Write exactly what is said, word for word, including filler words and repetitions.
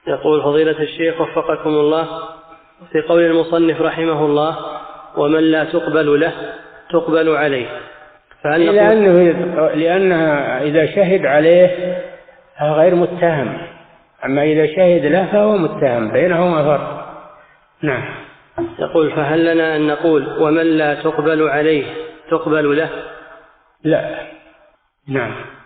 يقول فضيلة الشيخ وفقكم الله، في قول المصنف رحمه الله ومن لا تقبل له تقبل عليه، فهل نقول لأنه لأنها إذا شهد عليه غير متهم، أما إذا شهد له فهو متهم، بينهما فرق. نعم. يقول فهل لنا أن نقول ومن لا تقبل عليه تقبل له؟ لا. نعم.